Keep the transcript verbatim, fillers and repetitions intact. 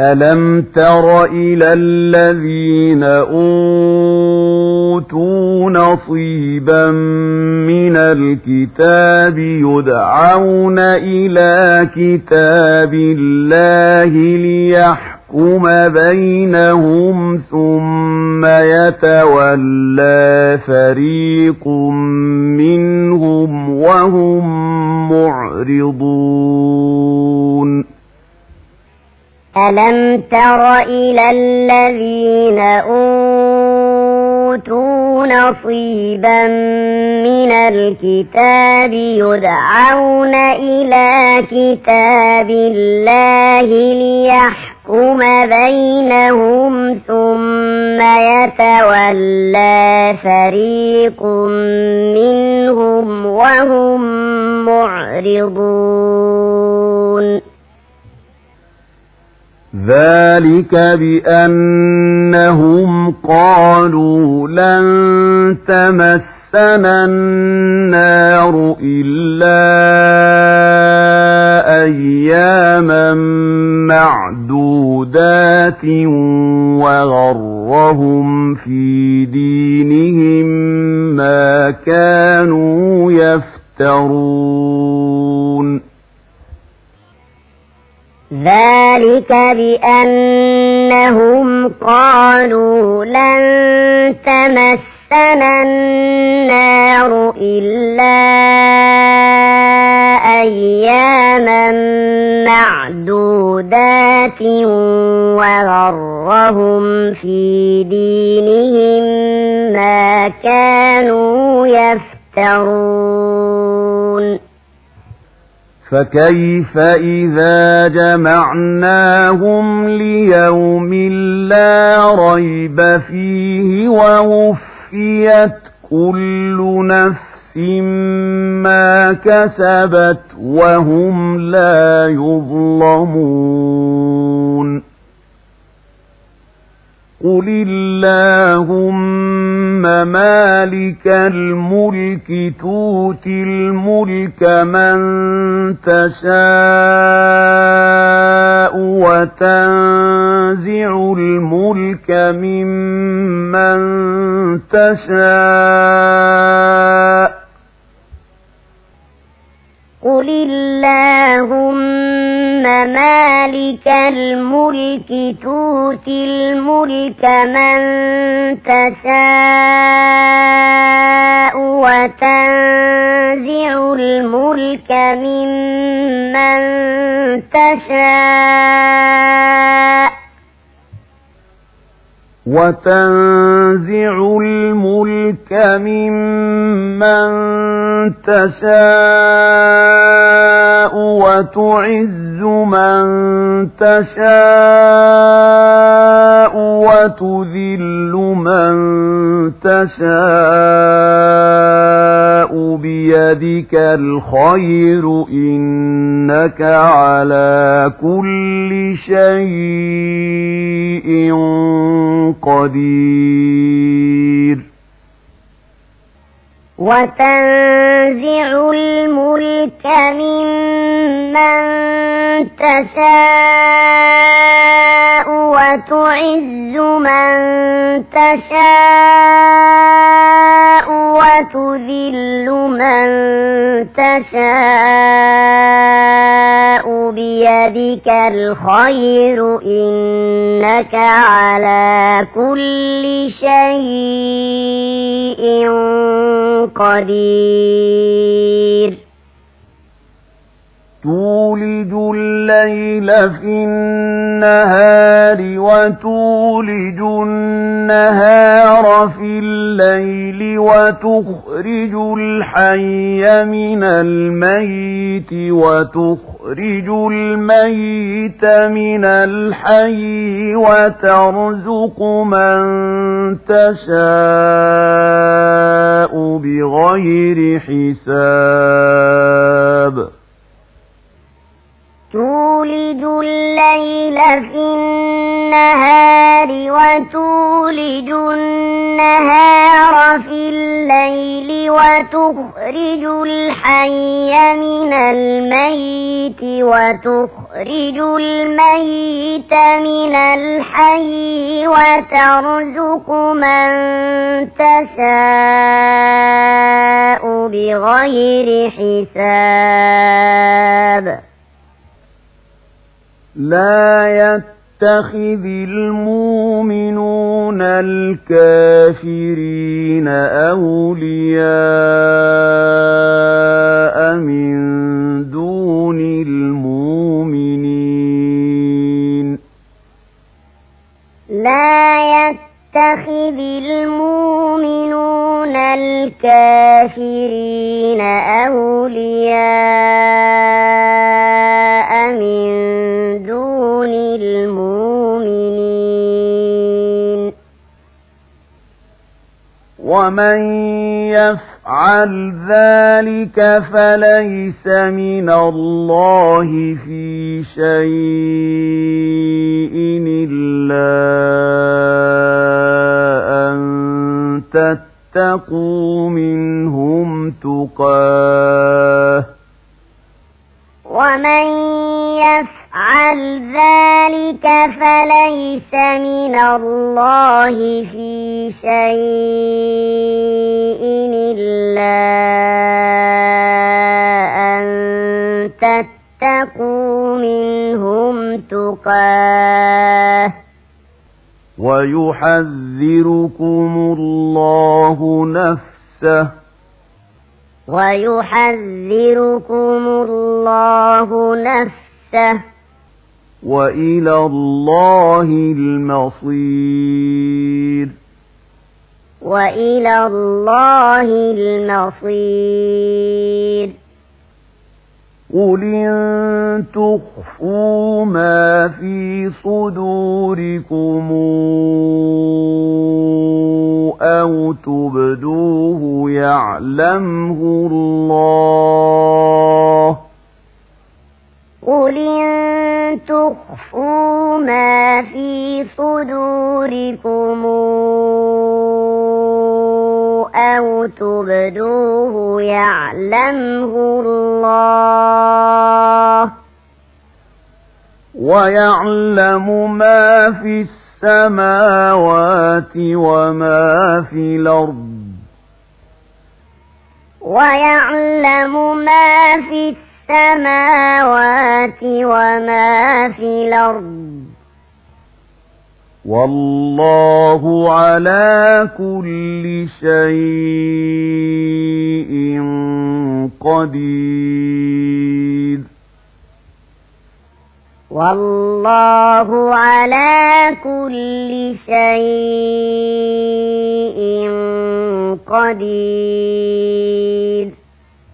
ألم تر إلى الذين أوتوا نصيبا من الكتاب يدعون إلى كتاب الله ليحكم بينهم ثم يتولى فريق منهم وهم معرضون ألم تر إلى الذين أوتوا نصيبا من الكتاب يدعون إلى كتاب الله ليحكم بينهم ثم يتولى فريق منهم وهم معرضون ذلك بأنهم قالوا لن تمسنا النار إلا أياما معدودات وغرهم في دينهم ما كانوا يفترون ذلك بأنهم قالوا لن تمسنا النار إلا أياما معدودات وغرهم في دينهم ما كانوا يفترون فكيف إذا جمعناهم ليوم لا ريب فيه ووفيت كل نفس ما كسبت وهم لا يظلمون قل اللهم مالك الملك تؤتي الملك من تشاء وتنزع الملك ممن تشاء قل اللهم مالك الملك تؤتي الملك من تشاء وتنزع الملك ممن تشاء وتنزع الملك ممن تشاء وتعز من تشاء وتذل من تشاء بيدك الخير إنك على كل شيء قدير وتنزع الملك ممن تشاء وتعز من تشاء وتذل من تشاء بيدك الخير إنك على كل شيء قدير تولج الليل في النهار وتولج النهار في الليل وتخرج الحي من الميت وتخرج الميت من الحي وترزق من تشاء بغير حساب تولج الليل في النهار وتولج النهار في الليل وتخرج الحي من الميت وتخرج الميت من الحي وترزق من تشاء بغير حساب. لا يتخذ المؤمنون الكافرين أولياء من دون المؤمنين. لا يتخذ المؤمنون الكافرين أولياء من دون المؤمنين. ومن يفعل ذلك فليس من الله في شيء إلا أن تتقوا منهم تقاه. ومن يفعل ذلك فليس من الله في شيء إلا أن تتقوا منهم تقاه. ويحذركم الله نفسه ويحذركم الله نفسه وإلى الله المصير. وإلى الله المصير. قل إن تخفوا ما في صدوركم أو تبدوه يعلمه الله. قل إن تخفوا ما في صدوركم أو تبدوه يعلمه الله. ويعلم ما في السماوات وما في الأرض. ويعلم ما في السماوات وما في الأرض. والله على كل شيء قدير. والله على كل شيء قدير.